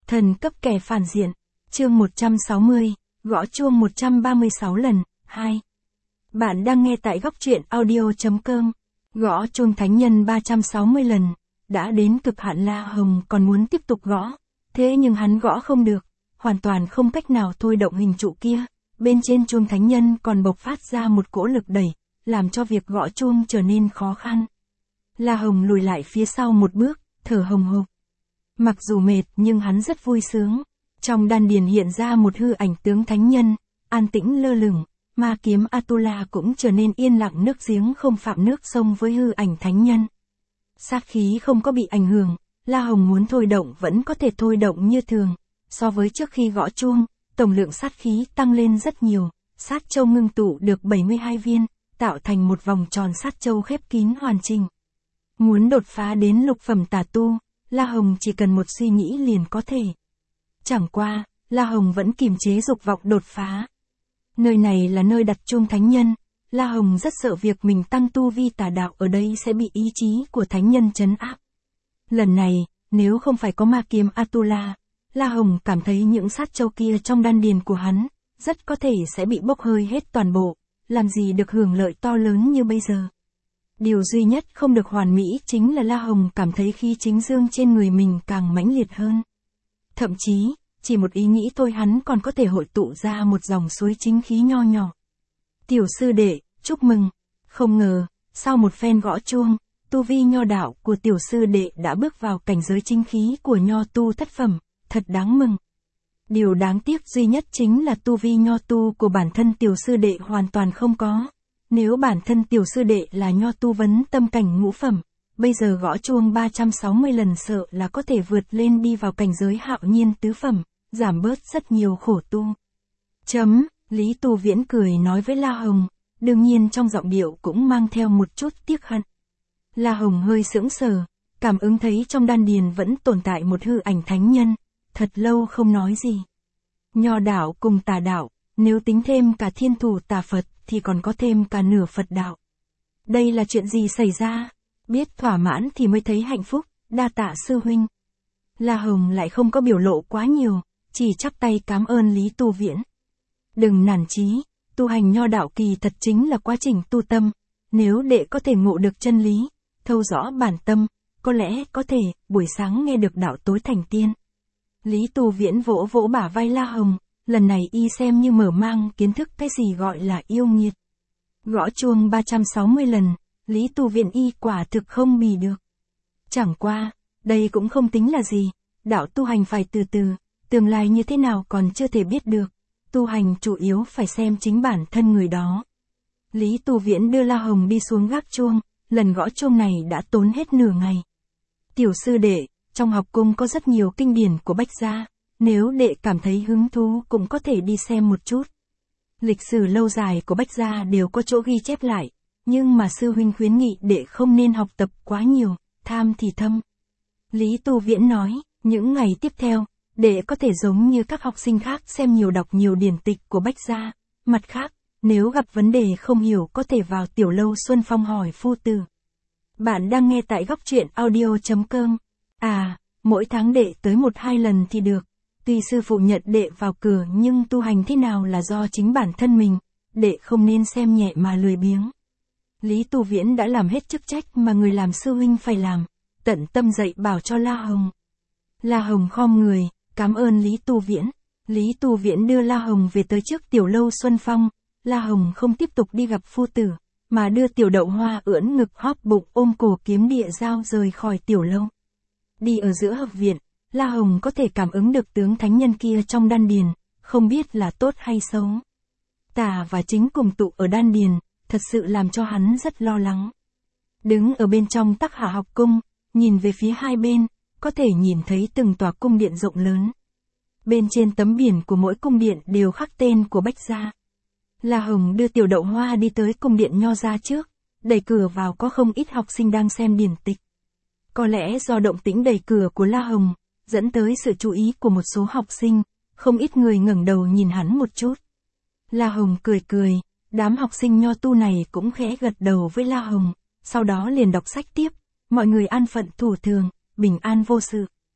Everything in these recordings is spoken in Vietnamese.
Thần cấp kẻ phản diện. Chương 160, gõ chuông 136 lần, 2. Bạn đang nghe tại góc truyện audio.com. Gõ chuông thánh nhân 360 lần. Đã đến cực hạn, La Hồng còn muốn tiếp tục gõ. Thế nhưng hắn gõ không được. Hoàn toàn không cách nào thôi động hình trụ kia. Bên trên chuông thánh nhân còn bộc phát ra một cỗ lực đẩy, làm cho việc gõ chuông trở nên khó khăn. La Hồng lùi lại phía sau một bước, thở hồng hộc. Mặc dù mệt nhưng hắn rất vui sướng. Trong đan điền hiện ra một hư ảnh tướng thánh nhân, an tĩnh lơ lửng, ma kiếm Atula cũng trở nên yên lặng, nước giếng không phạm nước sông với hư ảnh thánh nhân. Sát khí không có bị ảnh hưởng, La Hồng muốn thôi động vẫn có thể thôi động như thường. So với trước khi gõ chuông, tổng lượng sát khí tăng lên rất nhiều, sát châu ngưng tụ được 72 viên, tạo thành một vòng tròn sát châu khép kín hoàn chỉnh. Muốn đột phá đến lục phẩm tà tu, La Hồng chỉ cần một suy nghĩ liền có thể. Chẳng qua, La Hồng vẫn kiềm chế dục vọng đột phá. Nơi này là nơi đặt chuông thánh nhân, La Hồng rất sợ việc mình tăng tu vi tà đạo ở đây sẽ bị ý chí của thánh nhân trấn áp. Lần này, nếu không phải có ma kiếm Atula, La Hồng cảm thấy những sát châu kia trong đan điền của hắn, rất có thể sẽ bị bốc hơi hết toàn bộ, làm gì được hưởng lợi to lớn như bây giờ. Điều duy nhất không được hoàn mỹ chính là La Hồng cảm thấy khí chính dương trên người mình càng mãnh liệt hơn. Thậm chí, chỉ một ý nghĩ thôi hắn còn có thể hội tụ ra một dòng suối chính khí nho nhỏ. Tiểu sư đệ, chúc mừng. Không ngờ, sau một phen gõ chuông, tu vi nho đạo của tiểu sư đệ đã bước vào cảnh giới chính khí của nho tu thất phẩm, thật đáng mừng. Điều đáng tiếc duy nhất chính là tu vi nho tu của bản thân tiểu sư đệ hoàn toàn không có. Nếu bản thân tiểu sư đệ là nho tu vấn tâm cảnh ngũ phẩm, bây giờ gõ chuông 360 lần sợ là có thể vượt lên đi vào cảnh giới hạo nhiên tứ phẩm, giảm bớt rất nhiều khổ tu. Lý Tu Viễn cười nói với La Hồng, đương nhiên trong giọng điệu cũng mang theo một chút tiếc hận. La Hồng hơi sững sờ, cảm ứng thấy trong đan điền vẫn tồn tại một hư ảnh thánh nhân, thật lâu không nói gì. Nho đạo cùng tà đạo, nếu tính thêm cả thiên thủ tà Phật thì còn có thêm cả nửa Phật đạo. Đây là chuyện gì xảy ra? Biết thỏa mãn thì mới thấy hạnh phúc, đa tạ sư huynh. La Hồng lại không có biểu lộ quá nhiều, chỉ chắp tay cảm ơn Lý Tu Viễn. Đừng nản chí, tu hành nho đạo kỳ thật chính là quá trình tu tâm, nếu đệ có thể ngộ được chân lý, thâu rõ bản tâm, có lẽ có thể, buổi sáng nghe được đạo tối thành tiên. Lý Tu Viễn vỗ vỗ bả vai La Hồng, lần này y xem như mở mang kiến thức cái gì gọi là yêu nghiệt. Gõ chuông 360 lần, Lý Tu Viễn y quả thực không bì được. Chẳng qua, đây cũng không tính là gì, đạo tu hành phải từ từ, tương lai như thế nào còn chưa thể biết được, tu hành chủ yếu phải xem chính bản thân người đó. Lý Tu Viễn đưa La Hồng đi xuống gác chuông, lần gõ chuông này đã tốn hết nửa ngày. Tiểu sư đệ, trong học cung có rất nhiều kinh điển của Bách gia, nếu đệ cảm thấy hứng thú cũng có thể đi xem một chút. Lịch sử lâu dài của Bách gia đều có chỗ ghi chép lại, nhưng mà sư huynh khuyến nghị đệ không nên học tập quá nhiều, tham thì thâm. Lý Tu Viễn nói, những ngày tiếp theo, đệ có thể giống như các học sinh khác xem nhiều đọc nhiều điển tịch của Bách gia. Mặt khác, nếu gặp vấn đề không hiểu có thể vào tiểu lâu Xuân Phong hỏi phu tử. Bạn đang nghe tại góc truyện audio.com. Mỗi tháng đệ tới 1-2 lần thì được. Tuy sư phụ nhận đệ vào cửa nhưng tu hành thế nào là do chính bản thân mình, đệ không nên xem nhẹ mà lười biếng. Lý Tu Viễn đã làm hết chức trách mà người làm sư huynh phải làm, tận tâm dạy bảo cho La Hồng. La Hồng khom người, cảm ơn Lý Tu Viễn. Lý Tu Viễn đưa La Hồng về tới trước tiểu lâu Xuân Phong, La Hồng không tiếp tục đi gặp phu tử, mà đưa tiểu đậu hoa ưỡn ngực hóp bụng ôm cổ kiếm địa dao rời khỏi tiểu lâu. Đi ở giữa học viện, La Hồng có thể cảm ứng được tướng thánh nhân kia trong đan điền, không biết là tốt hay xấu. Tà và chính cùng tụ ở đan điền, thật sự làm cho hắn rất lo lắng. Đứng ở bên trong Tắc Hạ học cung, nhìn về phía hai bên, có thể nhìn thấy từng tòa cung điện rộng lớn. Bên trên tấm biển của mỗi cung điện đều khắc tên của Bách gia. La Hồng đưa tiểu đậu hoa đi tới cung điện nho gia trước, đẩy cửa vào có không ít học sinh đang xem điển tịch. Có lẽ do động tĩnh đẩy cửa của La Hồng, dẫn tới sự chú ý của một số học sinh, không ít người ngẩng đầu nhìn hắn một chút. La Hồng cười cười, đám học sinh nho tu này cũng khẽ gật đầu với La Hồng, sau đó liền đọc sách tiếp, mọi người an phận thủ thường, bình an vô sự.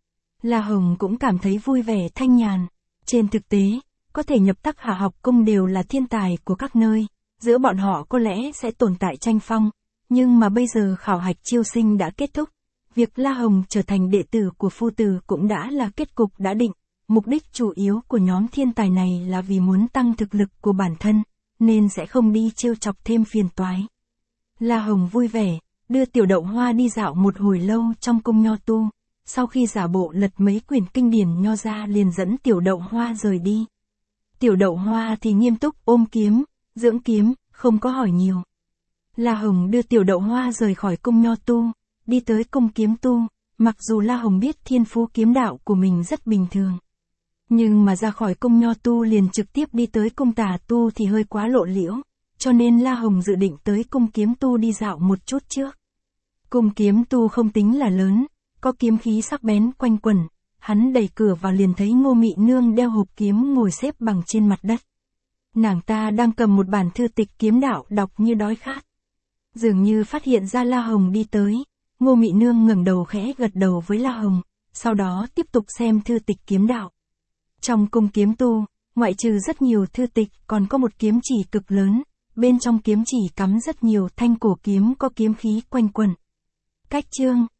La Hồng cũng cảm thấy vui vẻ thanh nhàn. Trên thực tế, có thể nhập Tắc Hà học cung đều là thiên tài của các nơi, giữa bọn họ có lẽ sẽ tồn tại tranh phong, nhưng mà bây giờ khảo hạch chiêu sinh đã kết thúc, việc La Hồng trở thành đệ tử của phu tử cũng đã là kết cục đã định, mục đích chủ yếu của nhóm thiên tài này là vì muốn tăng thực lực của bản thân, nên sẽ không đi trêu chọc thêm phiền toái. La Hồng vui vẻ, đưa Tiểu Đậu Hoa đi dạo một hồi lâu trong cung nho tu, sau khi giả bộ lật mấy quyển kinh điển nho ra liền dẫn Tiểu Đậu Hoa rời đi. Tiểu Đậu Hoa thì nghiêm túc ôm kiếm, dưỡng kiếm, không có hỏi nhiều. La Hồng đưa Tiểu Đậu Hoa rời khỏi cung nho tu, đi tới cung kiếm tu, mặc dù La Hồng biết thiên phú kiếm đạo của mình rất bình thường. Nhưng mà ra khỏi cung nho tu liền trực tiếp đi tới cung tà tu thì hơi quá lộ liễu, cho nên La Hồng dự định tới cung kiếm tu đi dạo một chút trước. Cung kiếm tu không tính là lớn, có kiếm khí sắc bén quanh quẩn, hắn đẩy cửa vào liền thấy Ngô Mị Nương đeo hộp kiếm ngồi xếp bằng trên mặt đất. Nàng ta đang cầm một bản thư tịch kiếm đạo đọc như đói khát. Dường như phát hiện ra La Hồng đi tới, Ngô Mị Nương ngẩng đầu khẽ gật đầu với La Hồng, sau đó tiếp tục xem thư tịch kiếm đạo. Trong cung kiếm tu, ngoại trừ rất nhiều thư tịch còn có một kiếm chỉ cực lớn, bên trong kiếm chỉ cắm rất nhiều thanh cổ kiếm có kiếm khí quanh quẩn. Cách chương